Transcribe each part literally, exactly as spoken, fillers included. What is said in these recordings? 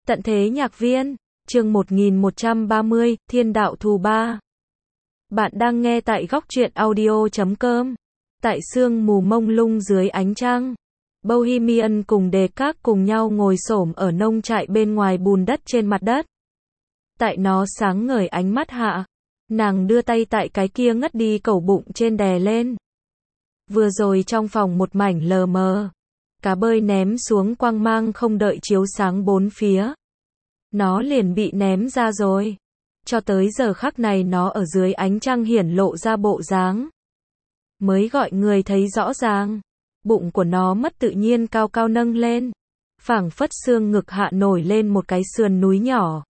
Tận thế nhạc viên, chương một nghìn một trăm ba mươi, Thiên đạo thù ba. Bạn đang nghe tại góc truyện audio chấm com. Tại sương mù mông lung dưới ánh trăng, Bohemian cùng Descartes cùng nhau ngồi xổm ở nông trại bên ngoài bùn đất trên mặt đất. Tại nó sáng ngời ánh mắt hạ, nàng đưa tay tại cái kia ngất đi cẩu bụng trên đè lên. Vừa rồi trong phòng một mảnh lờ mờ, cá bơi ném xuống quang mang không đợi chiếu sáng bốn phía. Nó liền bị ném ra rồi. Cho tới giờ khắc này nó ở dưới ánh trăng hiển lộ ra bộ dáng. Mới gọi người thấy rõ ràng. Bụng của nó mất tự nhiên cao cao nâng lên. Phảng phất xương ngực hạ nổi lên một cái sườn núi nhỏ.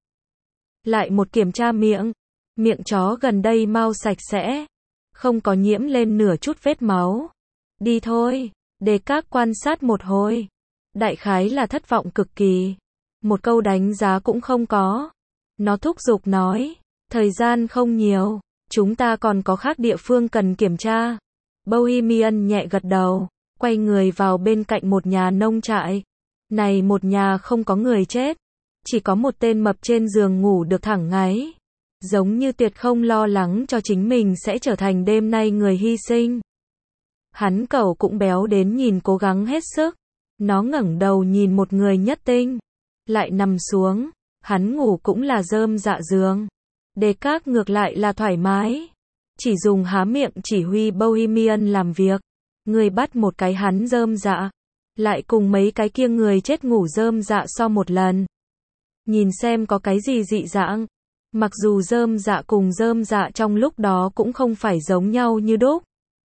Lại một kiểm tra miệng. Miệng chó gần đây mau sạch sẽ. Không có nhiễm lên nửa chút vết máu. Đi thôi. Descartes quan sát một hồi. Đại khái là thất vọng cực kỳ. Một câu đánh giá cũng không có. Nó thúc giục nói. Thời gian không nhiều. Chúng ta còn có khác địa phương cần kiểm tra. Bohemian nhẹ gật đầu. Quay người vào bên cạnh một nhà nông trại. Này một nhà không có người chết. Chỉ có một tên mập trên giường ngủ được thẳng ngáy. Giống như tuyệt không lo lắng cho chính mình sẽ trở thành đêm nay người hy sinh. Hắn cẩu cũng béo đến nhìn cố gắng hết sức. Nó ngẩng đầu nhìn một người nhất tinh. Lại nằm xuống. Hắn ngủ cũng là rơm dạ giường. Descartes ngược lại là thoải mái. Chỉ dùng há miệng chỉ huy Bohemian làm việc. Người bắt một cái hắn rơm dạ. Lại cùng mấy cái kia người chết ngủ rơm dạ so một lần. Nhìn xem có cái gì dị dạng. Mặc dù rơm dạ cùng rơm dạ trong lúc đó cũng không phải giống nhau như đúc.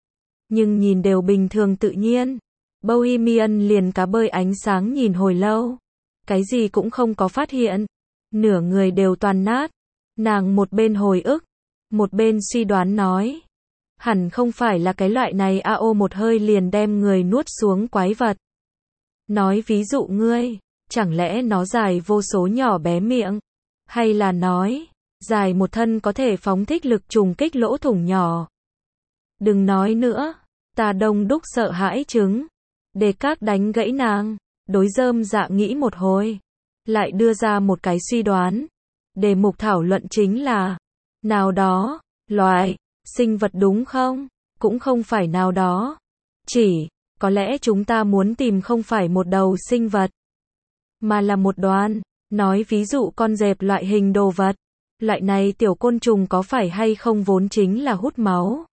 Nhưng nhìn đều bình thường tự nhiên. Bohemian liền cá bơi ánh sáng nhìn hồi lâu. Cái gì cũng không có phát hiện. Nửa người đều toàn nát. Nàng một bên hồi ức. Một bên suy đoán nói. Hẳn không phải là cái loại này a ô một hơi liền đem người nuốt xuống quái vật. Nói ví dụ ngươi. Chẳng lẽ nó dài vô số nhỏ bé miệng. Hay là nói. Dài một thân có thể phóng thích lực trùng kích lỗ thủng nhỏ. Đừng nói nữa. Ta đông đúc sợ hãi chứng. Descartes đánh gãy nàng. Đối rơm dạ nghĩ một hồi. Lại đưa ra một cái suy đoán. Đề mục thảo luận chính là. Nào đó. Loài. Sinh vật đúng không? Cũng không phải nào đó. Chỉ. Có lẽ chúng ta muốn tìm không phải một đầu sinh vật. Mà là một đoàn. Nói ví dụ con dẹp loại hình đồ vật. Loại này tiểu côn trùng có phải hay không vốn chính là hút máu.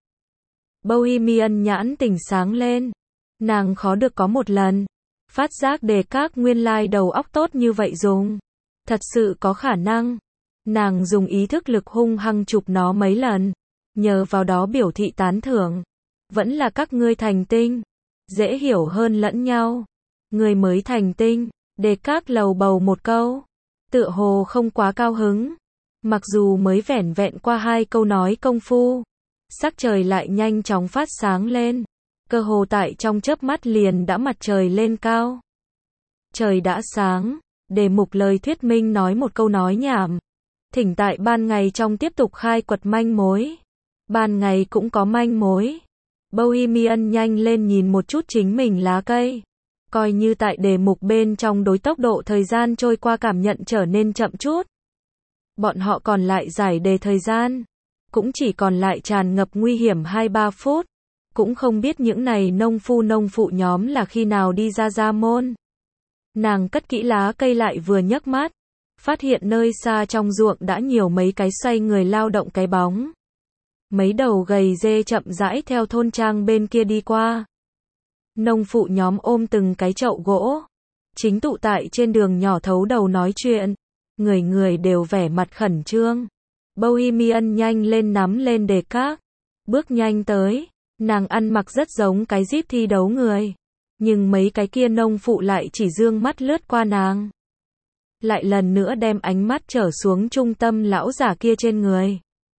Bohemian nhãn tỉnh sáng lên. Nàng khó được có một lần. Phát giác Descartes nguyên lai đầu óc tốt như vậy dùng. Thật sự có khả năng. Nàng dùng ý thức lực hung hăng chụp nó mấy lần. Nhờ vào đó biểu thị tán thưởng. Vẫn là các ngươi thành tinh. Dễ hiểu hơn lẫn nhau. Người mới thành tinh. Descartes lầu bầu một câu. Tựa hồ không quá cao hứng. Mặc dù mới vẻn vẹn qua hai câu nói công phu. Sắc trời lại nhanh chóng phát sáng lên. Cơ hồ tại trong chớp mắt liền đã mặt trời lên cao. Trời đã sáng. Đề mục lời thuyết minh nói một câu nói nhảm. Thỉnh tại ban ngày trong tiếp tục khai quật manh mối. Ban ngày cũng có manh mối. Bohemian nhanh lên nhìn một chút chính mình lá cây. Coi như tại đề mục bên trong đối tốc độ thời gian trôi qua cảm nhận trở nên chậm chút. Bọn họ còn lại giải đề thời gian. Cũng chỉ còn lại tràn ngập nguy hiểm hai ba phút. Cũng không biết những này nông phu nông phụ nhóm là khi nào đi ra gia môn. Nàng cất kỹ lá cây lại vừa nhấc mắt. Phát hiện nơi xa trong ruộng đã nhiều mấy cái xoay người lao động cái bóng. Mấy đầu gầy dê chậm rãi theo thôn trang bên kia đi qua. Nông phụ nhóm ôm từng cái chậu gỗ. Chính tụ tại trên đường nhỏ thấu đầu nói chuyện. Người người đều vẻ mặt khẩn trương. Bohemian nhanh lên nắm lên Descartes. Bước nhanh tới. Nàng ăn mặc rất giống cái jeep thi đấu người. Nhưng mấy cái kia nông phụ lại chỉ dương mắt lướt qua nàng. Lại lần nữa đem ánh mắt trở xuống trung tâm lão giả kia trên người.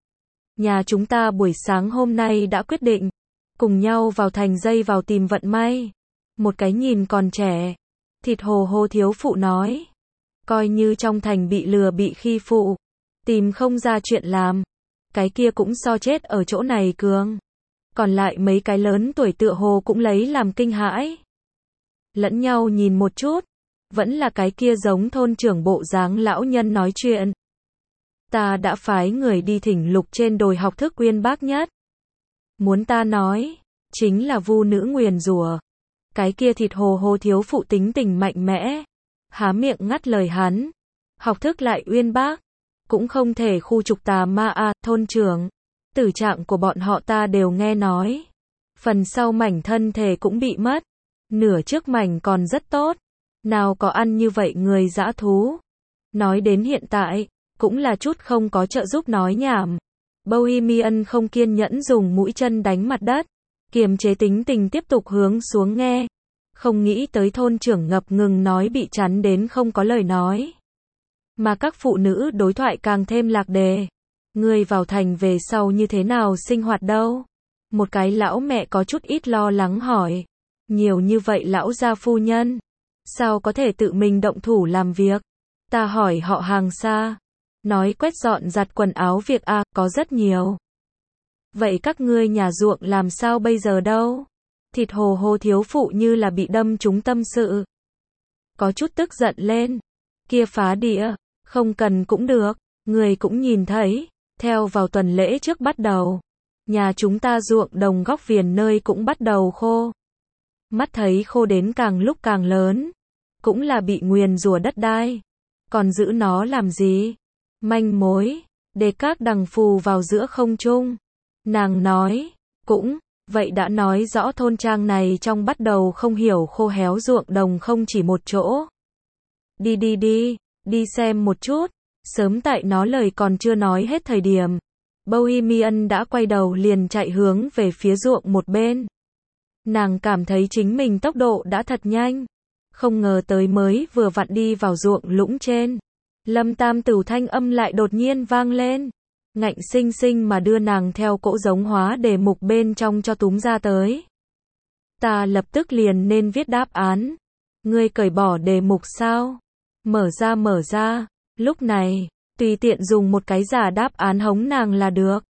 Nhà chúng ta buổi sáng hôm nay đã quyết định. Cùng nhau vào thành dây vào tìm vận may. Một cái nhìn còn trẻ. Thịt hồ hô thiếu phụ nói. Coi như trong thành bị lừa bị khi phụ. Tìm không ra chuyện làm. Cái kia cũng so chết ở chỗ này cường. Còn lại mấy cái lớn tuổi tựa hồ cũng lấy làm kinh hãi. Lẫn nhau nhìn một chút. Vẫn là cái kia giống thôn trưởng bộ dáng lão nhân nói chuyện. Ta đã phái người đi thỉnh lục trên đồi học thức uyên bác nhất. Muốn ta nói, chính là vu nữ nguyền rủa. Cái kia thịt hồ hồ thiếu phụ tính tình mạnh mẽ. Há miệng ngắt lời hắn. Học thức lại uyên bác. Cũng không thể khu trục tà ma a, thôn trưởng. Tử trạng của bọn họ ta đều nghe nói. Phần sau mảnh thân thể cũng bị mất. Nửa trước mảnh còn rất tốt. Nào có ăn như vậy người dã thú. Nói đến hiện tại, cũng là chút không có trợ giúp nói nhảm. Bohemian không kiên nhẫn dùng mũi chân đánh mặt đất. Kiềm chế tính tình tiếp tục hướng xuống nghe. Không nghĩ tới thôn trưởng ngập ngừng nói bị chắn đến không có lời nói. Mà các phụ nữ đối thoại càng thêm lạc đề. Người vào thành về sau như thế nào sinh hoạt đâu? Một cái lão mẹ có chút ít lo lắng hỏi. Nhiều như vậy lão gia phu nhân. Sao có thể tự mình động thủ làm việc? Ta hỏi họ hàng xa. Nói quét dọn giặt quần áo việc a, à, có rất nhiều. Vậy các ngươi nhà ruộng làm sao bây giờ đâu? Thịt hồ hồ thiếu phụ như là bị đâm trúng tâm sự. Có chút tức giận lên. Kia phá đĩa, không cần cũng được, người cũng nhìn thấy. Theo vào tuần lễ trước bắt đầu. Nhà chúng ta ruộng đồng góc viền nơi cũng bắt đầu khô. Mắt thấy khô đến càng lúc càng lớn. Cũng là bị nguyền rủa đất đai. Còn giữ nó làm gì? Manh mối. Để các đằng phù vào giữa không trung. Nàng nói. Cũng. Vậy đã nói rõ thôn trang này trong bắt đầu không hiểu khô héo ruộng đồng không chỉ một chỗ. Đi đi đi. Đi xem một chút. Sớm tại nó lời còn chưa nói hết thời điểm. Bohemian đã quay đầu liền chạy hướng về phía ruộng một bên. Nàng cảm thấy chính mình tốc độ đã thật nhanh. Không ngờ tới mới vừa vặn đi vào ruộng lũng trên. Lâm Tam Tửu thanh âm lại đột nhiên vang lên. Ngạnh sinh sinh mà đưa nàng theo cỗ giống hóa đề mục bên trong cho túm ra tới. Ta lập tức liền nên viết đáp án. Ngươi cởi bỏ đề mục sao? Mở ra mở ra. Lúc này, tùy tiện dùng một cái giả đáp án hống nàng là được.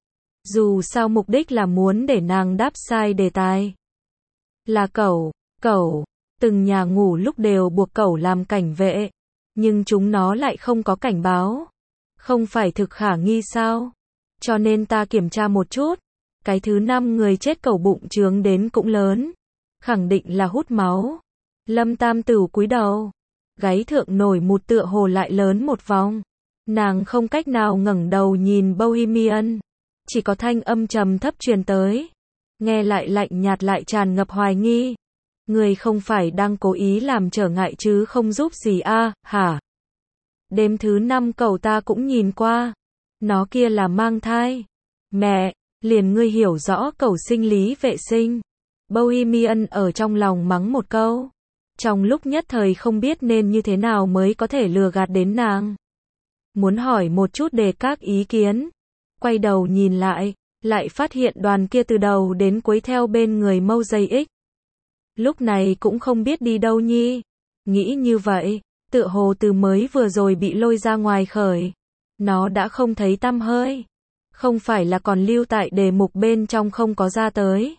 Dù sao mục đích là muốn để nàng đáp sai đề tài. Là cẩu, cẩu. Từng nhà ngủ lúc đều buộc cẩu làm cảnh vệ. Nhưng chúng nó lại không có cảnh báo. Không phải thực khả nghi sao? Cho nên ta kiểm tra một chút. Cái thứ năm người chết cẩu bụng trướng đến cũng lớn. Khẳng định là hút máu. Lâm Tam Tửu cúi đầu. Gáy thượng nổi một tựa hồ lại lớn một vòng. Nàng không cách nào ngẩng đầu nhìn Bohemian. Chỉ có thanh âm trầm thấp truyền tới. Nghe lại lạnh nhạt lại tràn ngập hoài nghi. Người không phải đang cố ý làm trở ngại chứ không giúp gì a, à, hả? Đêm thứ năm cậu ta cũng nhìn qua. Nó kia là mang thai. Mẹ, liền ngươi hiểu rõ cậu sinh lý vệ sinh. Bohemian ở trong lòng mắng một câu. Trong lúc nhất thời không biết nên như thế nào mới có thể lừa gạt đến nàng. Muốn hỏi một chút để các ý kiến. Quay đầu nhìn lại, lại phát hiện đoàn kia từ đầu đến cuối theo bên người mâu dây ích. Lúc này cũng không biết đi đâu nhi. Nghĩ như vậy, tựa hồ từ mới vừa rồi bị lôi ra ngoài khởi. Nó đã không thấy tăm hơi. Không phải là còn lưu tại đề mục bên trong không có ra tới.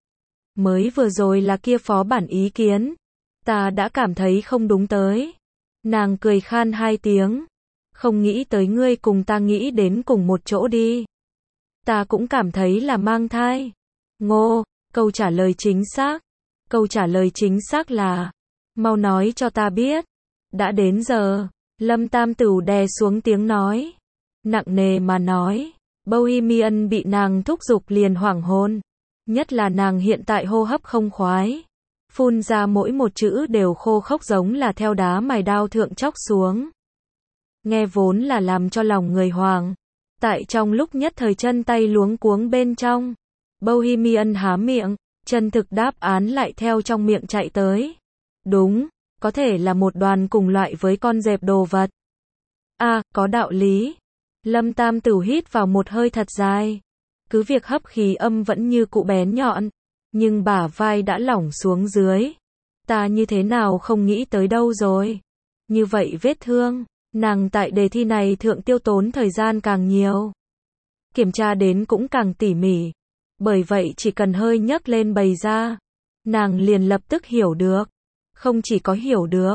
Mới vừa rồi là kia phó bản ý kiến. Ta đã cảm thấy không đúng tới. Nàng cười khan hai tiếng. Không nghĩ tới ngươi cùng ta nghĩ đến cùng một chỗ đi. Ta cũng cảm thấy là mang thai. Ngô, câu trả lời chính xác. Câu trả lời chính xác là. Mau nói cho ta biết. Đã đến giờ. Lâm Tam Tửu đè xuống tiếng nói. Nặng nề mà nói. Bohemian bị nàng thúc giục liền hoảng hồn. Nhất là nàng hiện tại hô hấp không khoái. Phun ra mỗi một chữ đều khô khốc giống là theo đá mài đao thượng chóc xuống. Nghe vốn là làm cho lòng người hoàng. Tại trong lúc nhất thời chân tay luống cuống bên trong. Bohemian há miệng. Chân thực đáp án lại theo trong miệng chạy tới. Đúng, có thể là một đoàn cùng loại với con dẹp đồ vật. A, à, có đạo lý. Lâm Tam Tửu hít vào một hơi thật dài. Cứ việc hấp khí âm vẫn như cụ bén nhọn. Nhưng bả vai đã lỏng xuống dưới. Ta như thế nào không nghĩ tới đâu rồi. Như vậy vết thương. Nàng tại đề thi này thượng tiêu tốn thời gian càng nhiều. Kiểm tra đến cũng càng tỉ mỉ. Bởi vậy chỉ cần hơi nhấc lên bày ra. Nàng liền lập tức hiểu được. Không chỉ có hiểu được.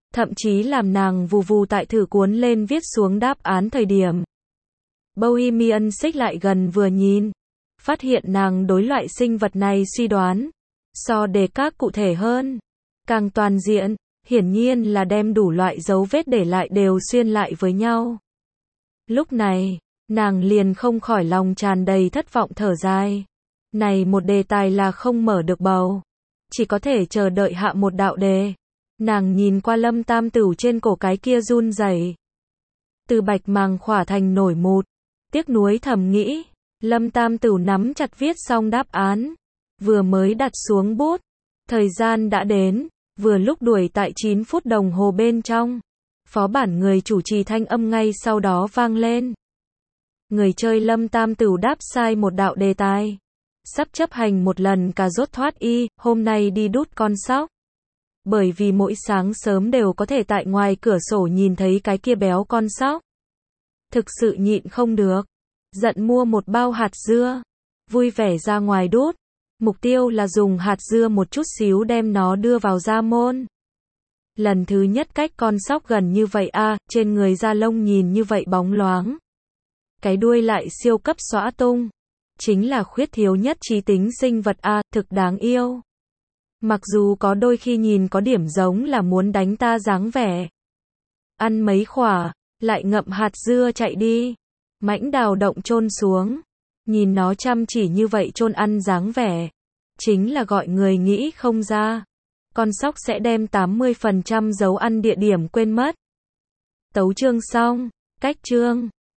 thậm chí làm nàng vù vù tại thử cuốn lên viết xuống đáp án thời điểm. Bohemian xích lại gần vừa nhìn, phát hiện nàng đối loại sinh vật này suy đoán, so đề các cụ thể hơn, càng toàn diện, hiển nhiên là đem đủ loại dấu vết để lại đều xuyên lại với nhau. Lúc này, nàng liền không khỏi lòng tràn đầy thất vọng thở dài. Này một đề tài là không mở được bầu, chỉ có thể chờ đợi hạ một đạo đề. Nàng nhìn qua Lâm Tam Tửu trên cổ cái kia run rẩy, từ bạch màng khỏa thành nổi mụt, tiếc nuối thầm nghĩ. Lâm Tam Tửu nắm chặt viết xong đáp án, vừa mới đặt xuống bút, thời gian đã đến, vừa lúc đuổi tại chín phút đồng hồ bên trong. Phó bản người chủ trì thanh âm ngay sau đó vang lên. Người chơi Lâm Tam Tửu đáp sai một đạo đề tài, sắp chấp hành một lần cà rốt thoát y, hôm nay đi đút con sóc. Bởi vì mỗi sáng sớm đều có thể tại ngoài cửa sổ nhìn thấy cái kia béo con sóc. Thực sự nhịn không được, giận mua một bao hạt dưa, vui vẻ ra ngoài đút. Mục tiêu là dùng hạt dưa một chút xíu đem nó đưa vào da môn. Lần thứ nhất cách con sóc gần như vậy a, à, trên người da lông nhìn như vậy bóng loáng. Cái đuôi lại siêu cấp xõa tung. Chính là khuyết thiếu nhất trí tính sinh vật a, à, thực đáng yêu. Mặc dù có đôi khi nhìn có điểm giống là muốn đánh ta dáng vẻ. Ăn mấy khỏa, lại ngậm hạt dưa chạy đi. Mãnh Đào động chôn xuống. Nhìn nó chăm chỉ như vậy chôn ăn dáng vẻ. Chính là gọi người nghĩ không ra. Con sóc sẽ đem tám mươi phần trăm dấu ăn địa điểm quên mất. Tấu chương xong, cách chương.